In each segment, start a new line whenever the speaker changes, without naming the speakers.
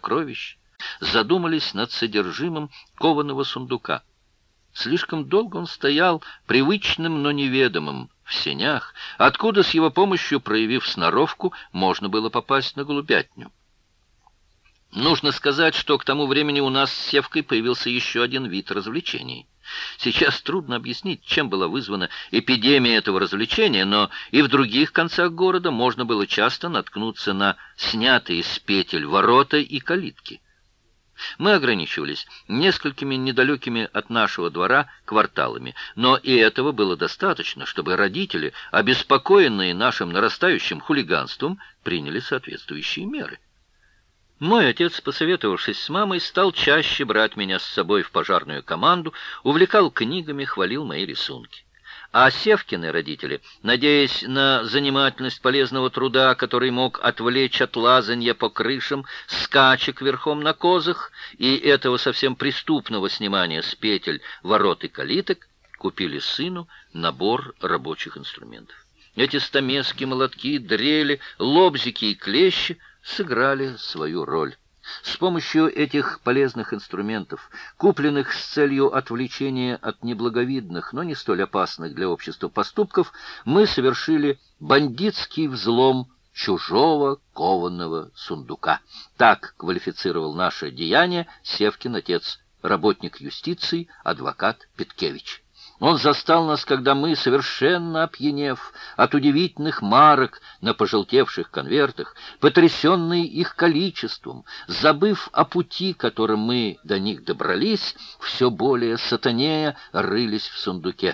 сокровищ, задумались над содержимым кованого сундука. Слишком долго он стоял привычным, но неведомым в сенях, откуда с его помощью, проявив сноровку, можно было попасть на голубятню. Нужно сказать, что к тому времени у нас с Севкой появился еще один вид развлечений. Сейчас трудно объяснить, чем была вызвана эпидемия этого развлечения, но и в других концах города можно было часто наткнуться на снятые с петель ворота и калитки. Мы ограничивались несколькими недалекими от нашего двора кварталами, но и этого было достаточно, чтобы родители, обеспокоенные нашим нарастающим хулиганством, приняли соответствующие меры. Мой отец, посоветовавшись с мамой, стал чаще брать меня с собой в пожарную команду, увлекал книгами, хвалил мои рисунки. А Севкины родители, надеясь на занимательность полезного труда, который мог отвлечь от лазанья по крышам, скачек верхом на козах и этого совсем преступного снимания с петель ворот и калиток, купили сыну набор рабочих инструментов. Эти стамески, молотки, дрели, лобзики и клещи сыграли свою роль. С помощью этих полезных инструментов, купленных с целью отвлечения от неблаговидных, но не столь опасных для общества поступков, мы совершили бандитский взлом чужого кованого сундука. Так квалифицировал наше деяние Севкин отец, работник юстиции, адвокат Петкевич. Он застал нас, когда мы, совершенно опьянев от удивительных марок на пожелтевших конвертах, потрясенные их количеством, забыв о пути, которым мы до них добрались, все более сатанея рылись в сундуке.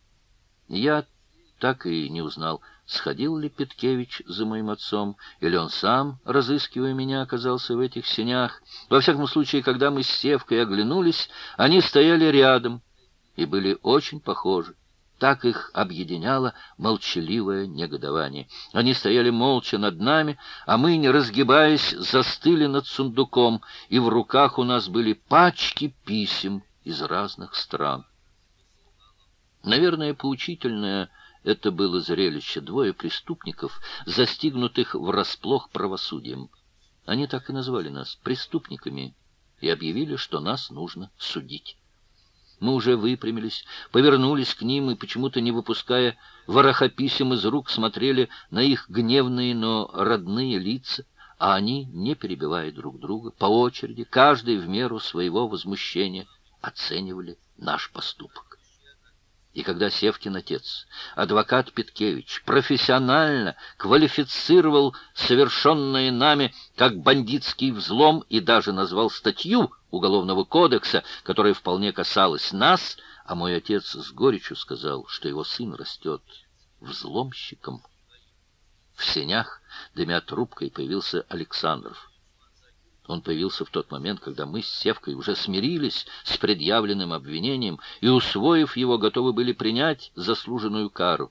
Я так и не узнал, сходил ли Петкевич за моим отцом, или он сам, разыскивая меня, оказался в этих сенях. Во всяком случае, когда мы с Севкой оглянулись, они стояли рядом и были очень похожи. Так их объединяло молчаливое негодование. Они стояли молча над нами, а мы, не разгибаясь, застыли над сундуком, и в руках у нас были пачки писем из разных стран. Наверное, поучительное это было зрелище. Двое преступников, застигнутых врасплох правосудием. Они так и назвали нас преступниками и объявили, что нас нужно судить. Мы уже выпрямились, повернулись к ним и, почему-то не выпуская вороха писем из рук, смотрели на их гневные, но родные лица, а они, не перебивая друг друга, по очереди, каждый в меру своего возмущения, оценивали наш поступок. И когда Севкин отец, адвокат Петкевич, профессионально квалифицировал совершенное нами как бандитский взлом и даже назвал статью Уголовного кодекса, которая вполне касалась нас, а мой отец с горечью сказал, что его сын растет взломщиком, в сенях, дымя трубкой, появился Александров. Он появился в тот момент, когда мы с Севкой уже смирились с предъявленным обвинением и, усвоив его, готовы были принять заслуженную кару.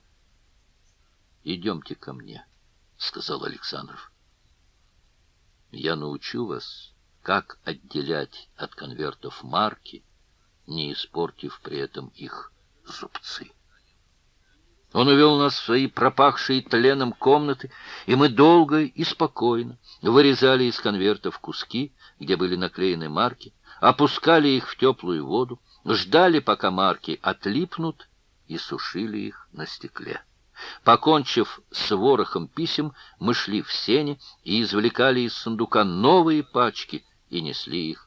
«Идемте ко мне», — сказал Александров. «Я научу вас, как отделять от конвертов марки, не испортив при этом их зубцы». Он увел нас в свои пропахшие тленом комнаты, и мы долго и спокойно вырезали из конвертов куски, где были наклеены марки, опускали их в теплую воду, ждали, пока марки отлипнут, и сушили их на стекле. Покончив с ворохом писем, мы шли в сени и извлекали из сундука новые пачки и несли их